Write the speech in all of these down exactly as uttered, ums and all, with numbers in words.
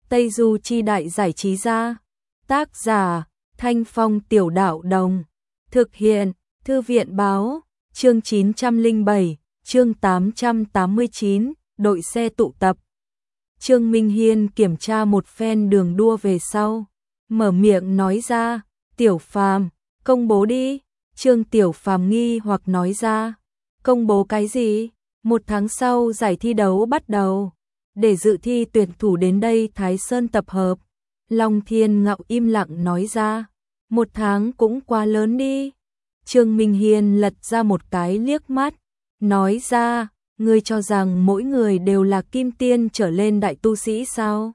Tây Du Chi Đại Giải Trí Gia. Tác giả, Thanh Phong Tiểu Đạo Đồng. Thực hiện, Thư viện Báo. Chương chín trăm lẻ bảy, chương tám trăm tám mươi chín, đội xe tụ tập. Trương Minh Hiên kiểm tra một phen đường đua về sau, mở miệng nói ra, Tiểu Phàm, công bố đi. Trương Tiểu Phàm nghi hoặc nói ra, công bố cái gì? Một tháng sau giải thi đấu bắt đầu, để dự thi tuyển thủ đến đây Thái Sơn tập hợp. Long Thiên Ngạo im lặng nói ra, một tháng cũng quá lớn đi. Trương Minh Hiên lật ra một cái liếc mắt, nói ra, ngươi cho rằng mỗi người đều là kim tiên trở lên đại tu sĩ sao?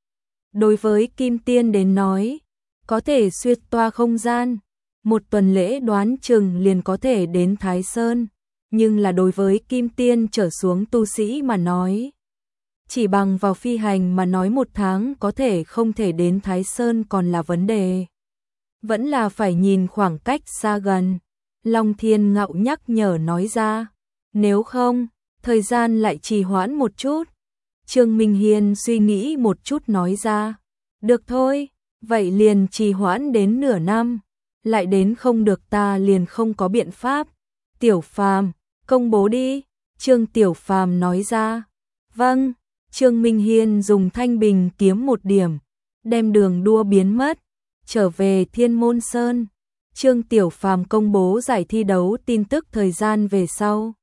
Đối với kim tiên đến nói, có thể xuyên toa không gian, một tuần lễ đoán chừng liền có thể đến Thái Sơn, nhưng là đối với kim tiên trở xuống tu sĩ mà nói, chỉ bằng vào phi hành mà nói một tháng có thể không thể đến Thái Sơn còn là vấn đề. Vẫn là phải nhìn khoảng cách xa gần. Long Thiên Ngạo nhắc nhở nói ra, nếu không, thời gian lại trì hoãn một chút. Trương Minh Hiên suy nghĩ một chút nói ra, được thôi, vậy liền trì hoãn đến nửa năm, lại đến không được ta liền không có biện pháp. Tiểu Phàm, công bố đi. Trương Tiểu Phàm nói ra, vâng. Trương Minh Hiên dùng thanh bình kiếm một điểm, đem đường đua biến mất, trở về Thiên Môn Sơn. Trương Tiểu Phàm công bố giải thi đấu tin tức thời gian về sau.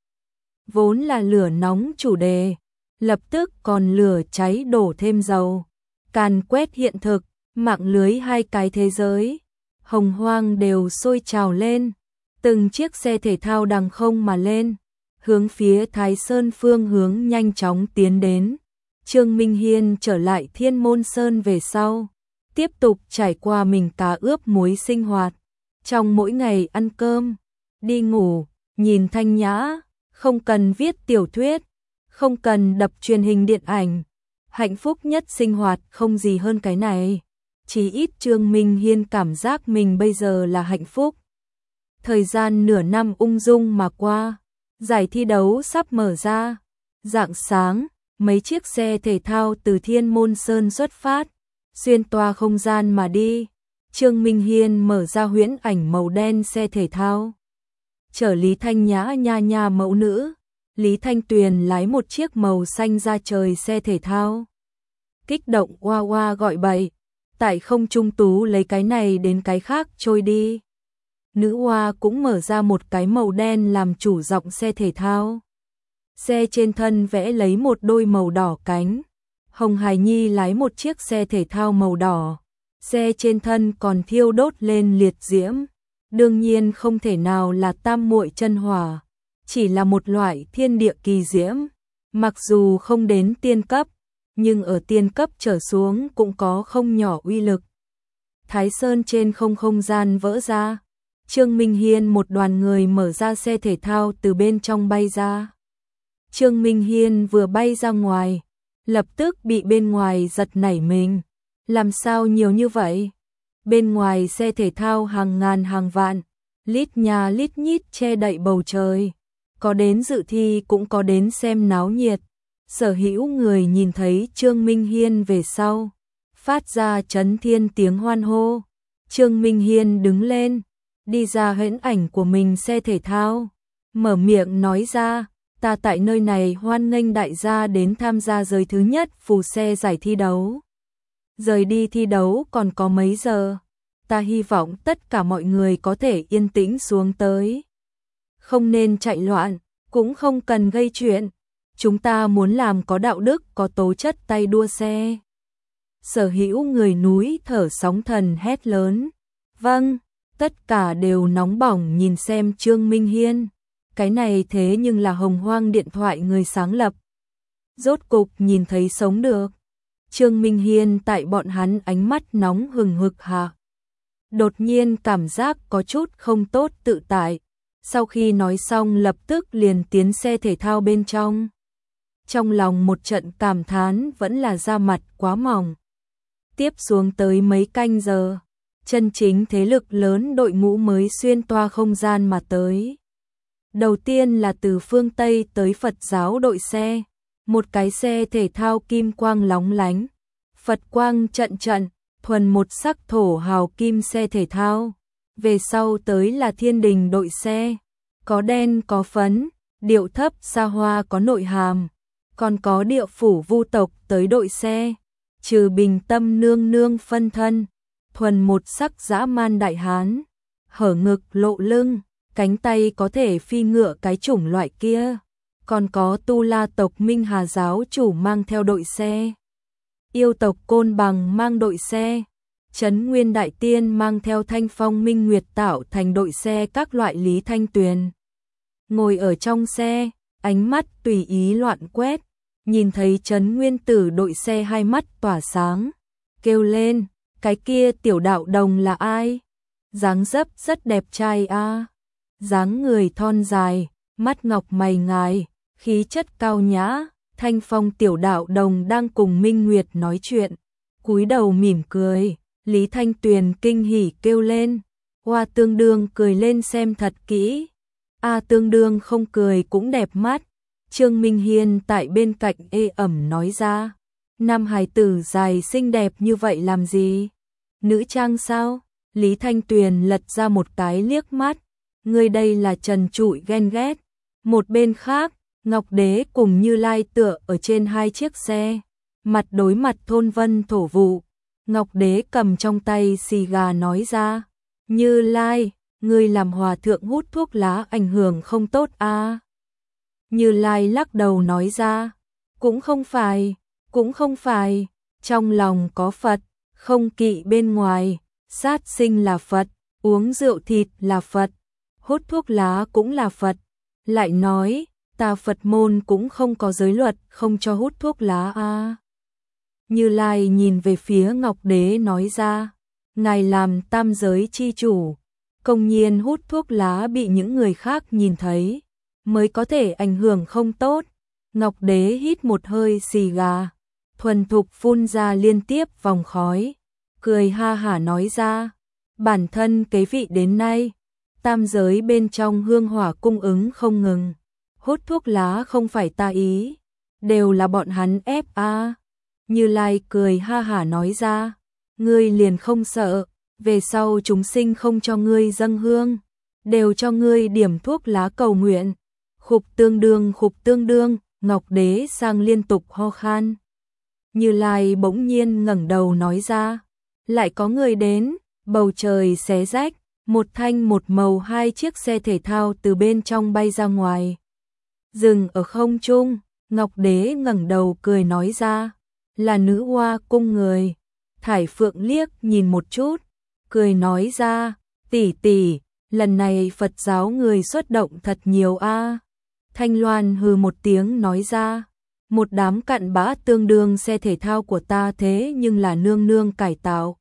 Vốn là lửa nóng chủ đề, lập tức còn lửa cháy đổ thêm dầu. Càn quét hiện thực, mạng lưới hai cái thế giới, hồng hoang đều sôi trào lên. Từng chiếc xe thể thao đằng không mà lên, hướng phía Thái Sơn phương hướng nhanh chóng tiến đến. Trương Minh Hiên trở lại Thiên Môn Sơn về sau, tiếp tục trải qua mình cá ướp muối sinh hoạt. Trong mỗi ngày ăn cơm, đi ngủ, nhìn thanh nhã, không cần viết tiểu thuyết, không cần đập truyền hình điện ảnh. Hạnh phúc nhất sinh hoạt không gì hơn cái này. Chỉ ít Trương Minh Hiên cảm giác mình bây giờ là hạnh phúc. Thời gian nửa năm ung dung mà qua, giải thi đấu sắp mở ra. Rạng sáng, mấy chiếc xe thể thao từ Thiên Môn Sơn xuất phát, xuyên toa không gian mà đi. Trương Minh Hiên mở ra huyễn ảnh màu đen xe thể thao, chở Lý Thanh Nhã nha nha mẫu nữ. Lý Thanh Tuyền lái một chiếc màu xanh da trời xe thể thao, kích động oa oa gọi bậy, tại không trung tú lấy cái này đến cái khác trôi đi. Nữ Hoa cũng mở ra một cái màu đen làm chủ giọng xe thể thao, xe trên thân vẽ lấy một đôi màu đỏ cánh. Hồng Hải Nhi lái một chiếc xe thể thao màu đỏ, xe trên thân còn thiêu đốt lên liệt diễm. Đương nhiên không thể nào là tam muội chân hỏa, chỉ là một loại thiên địa kỳ diễm. Mặc dù không đến tiên cấp, nhưng ở tiên cấp trở xuống cũng có không nhỏ uy lực. Thái Sơn trên không không gian vỡ ra. Trương Minh Hiên một đoàn người mở ra xe thể thao từ bên trong bay ra. Trương Minh Hiên vừa bay ra ngoài, lập tức bị bên ngoài giật nảy mình. Làm sao nhiều như vậy? Bên ngoài xe thể thao hàng ngàn hàng vạn, lít nhà lít nhít che đậy bầu trời. Có đến dự thi cũng có đến xem náo nhiệt. Sở hữu người nhìn thấy Trương Minh Hiên về sau, phát ra chấn thiên tiếng hoan hô. Trương Minh Hiên đứng lên, đi ra huyễn ảnh của mình xe thể thao, mở miệng nói ra, ta tại nơi này hoan nghênh đại gia đến tham gia giới thứ nhất phù xe giải thi đấu. Rời đi thi đấu còn có mấy giờ, ta hy vọng tất cả mọi người có thể yên tĩnh xuống tới. Không nên chạy loạn, cũng không cần gây chuyện. Chúng ta muốn làm có đạo đức, có tố chất tay đua xe. Sở hữu người núi thở sóng thần hét lớn. Vâng, tất cả đều nóng bỏng nhìn xem Trương Minh Hiên. Cái này thế nhưng là Hồng Hoang điện thoại người sáng lập. Rốt cục nhìn thấy sống được. Trương Minh Hiên tại bọn hắn ánh mắt nóng hừng hực hạ. Đột nhiên cảm giác có chút không tốt tự tại. Sau khi nói xong lập tức liền tiến xe thể thao bên trong. Trong lòng một trận cảm thán vẫn là da mặt quá mỏng. Tiếp xuống tới mấy canh giờ, chân chính thế lực lớn đội ngũ mới xuyên toa không gian mà tới. Đầu tiên là từ phương Tây tới Phật giáo đội xe, một cái xe thể thao kim quang lóng lánh, Phật quang trận trận, thuần một sắc thổ hào kim xe thể thao. Về sau tới là thiên đình đội xe, có đen có phấn, điệu thấp xa hoa có nội hàm, còn có địa phủ vu tộc tới đội xe, trừ bình tâm nương nương phân thân, thuần một sắc dã man đại hán, hở ngực lộ lưng, cánh tay có thể phi ngựa cái chủng loại kia, còn có tu la tộc Minh Hà giáo chủ mang theo đội xe, yêu tộc Côn Bằng mang đội xe, Trấn Nguyên Đại Tiên mang theo Thanh Phong Minh Nguyệt tạo thành đội xe các loại Lý Thanh Tuyền. Ngồi ở trong xe, ánh mắt tùy ý loạn quét, nhìn thấy Trấn Nguyên Tử đội xe hai mắt tỏa sáng, kêu lên, cái kia tiểu đạo đồng là ai? Dáng dấp rất đẹp trai a, dáng người thon dài, mắt ngọc mày ngài, khí chất cao nhã. Thanh Phong tiểu đạo đồng đang cùng Minh Nguyệt nói chuyện, cúi đầu mỉm cười, Lý Thanh Tuyền kinh hỉ kêu lên, hoa tương đương cười lên xem thật kỹ, a tương đương không cười cũng đẹp mắt. Trương Minh Hiên tại bên cạnh ê ẩm nói ra, nam hài tử dài xinh đẹp như vậy làm gì? Nữ trang sao? Lý Thanh Tuyền lật ra một cái liếc mắt, người đây là trần trụi ghen ghét. Một bên khác, Ngọc Đế cùng Như Lai tựa ở trên hai chiếc xe, mặt đối mặt thôn vân thổ vụ. Ngọc Đế cầm trong tay xì gà nói ra, Như Lai, ngươi làm hòa thượng hút thuốc lá ảnh hưởng không tốt à? Như Lai lắc đầu nói ra, cũng không phải, cũng không phải, trong lòng có Phật, không kỵ bên ngoài, sát sinh là Phật, uống rượu thịt là Phật, hút thuốc lá cũng là Phật. Lại nói, ta Phật môn cũng không có giới luật không cho hút thuốc lá à. Như Lai nhìn về phía Ngọc Đế nói ra, ngài làm tam giới chi chủ, công nhiên hút thuốc lá bị những người khác nhìn thấy, mới có thể ảnh hưởng không tốt. Ngọc Đế hít một hơi xì gà, thuần thục phun ra liên tiếp vòng khói, cười ha hả nói ra, bản thân kế vị đến nay, tam giới bên trong hương hỏa cung ứng không ngừng, hút thuốc lá không phải ta ý, đều là bọn hắn ép a. Như Lai cười ha hả nói ra, ngươi liền không sợ, về sau chúng sinh không cho ngươi dâng hương, đều cho ngươi điểm thuốc lá cầu nguyện. Khục tương đương khục tương đương, Ngọc Đế sang liên tục ho khan. Như Lai bỗng nhiên ngẩng đầu nói ra, lại có người đến, bầu trời xé rách, một thanh một màu hai chiếc xe thể thao từ bên trong bay ra ngoài. Dừng ở không trung, Ngọc Đế ngẩng đầu cười nói ra, là nữ hoa cung người. Thải Phượng liếc nhìn một chút, cười nói ra, tỷ tỷ, lần này Phật giáo người xuất động thật nhiều a. Thanh Loan hừ một tiếng nói ra, một đám cặn bã tương đương xe thể thao của ta thế nhưng là nương nương cải tạo.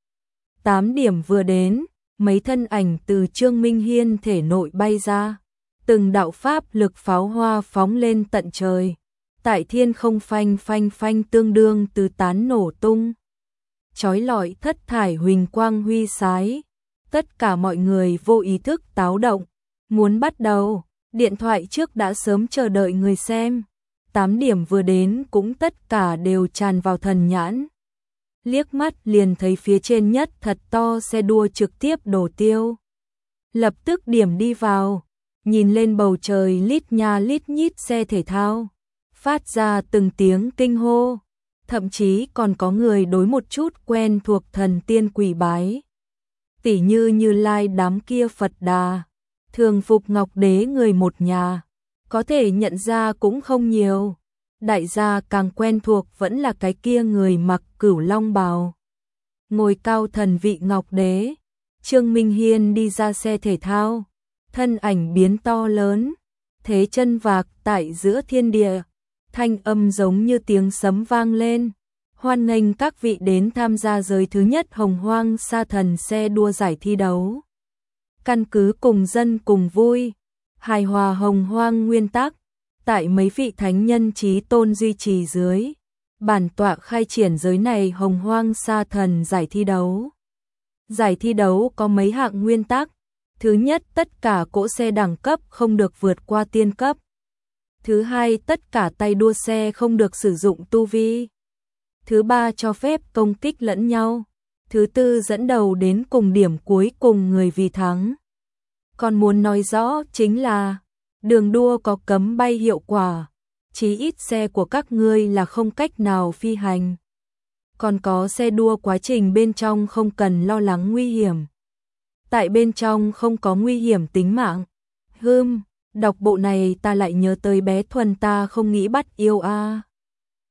Tám điểm vừa đến, mấy thân ảnh từ Trương Minh Hiên thể nội bay ra, từng đạo pháp lực pháo hoa phóng lên tận trời, tại thiên không phanh phanh phanh tương đương từ tán nổ tung. Chói lọi thất thải huỳnh quang huy sái, tất cả mọi người vô ý thức táo động, muốn bắt đầu, điện thoại trước đã sớm chờ đợi người xem. Tám điểm vừa đến cũng tất cả đều tràn vào thần nhãn. Liếc mắt liền thấy phía trên nhất thật to xe đua trực tiếp đổ tiêu. Lập tức điểm đi vào, nhìn lên bầu trời lít nha lít nhít xe thể thao, phát ra từng tiếng kinh hô, thậm chí còn có người đối một chút quen thuộc thần tiên quỳ bái. Tỉ như Như Lai đám kia Phật Đà, thường phục Ngọc Đế người một nhà, có thể nhận ra cũng không nhiều. Đại gia càng quen thuộc vẫn là cái kia người mặc cửu long bào, ngồi cao thần vị Ngọc Đế. Trương Minh Hiên đi ra xe thể thao, thân ảnh biến to lớn, thế chân vạc tại giữa thiên địa, thanh âm giống như tiếng sấm vang lên. Hoan nghênh các vị đến tham gia giới thứ nhất Hồng Hoang Sa Thần xe đua giải thi đấu. Căn cứ cùng dân cùng vui, hài hòa Hồng Hoang nguyên tắc, tại mấy vị thánh nhân chí tôn duy trì dưới, bản tọa khai triển giới này Hồng Hoang Sa Thần giải thi đấu. Giải thi đấu có mấy hạng nguyên tắc. Thứ nhất, tất cả cỗ xe đẳng cấp không được vượt qua tiên cấp. Thứ hai, tất cả tay đua xe không được sử dụng tu vi. Thứ ba cho phép công kích lẫn nhau. Thứ tư dẫn đầu đến cùng điểm cuối cùng người vì thắng. Còn muốn nói rõ chính là đường đua có cấm bay hiệu quả, chí ít xe của các ngươi là không cách nào phi hành. Còn có xe đua quá trình bên trong không cần lo lắng nguy hiểm. Tại bên trong không có nguy hiểm tính mạng. Hừm, đọc bộ này ta lại nhớ tới bé Thuần ta không nghĩ bắt yêu a.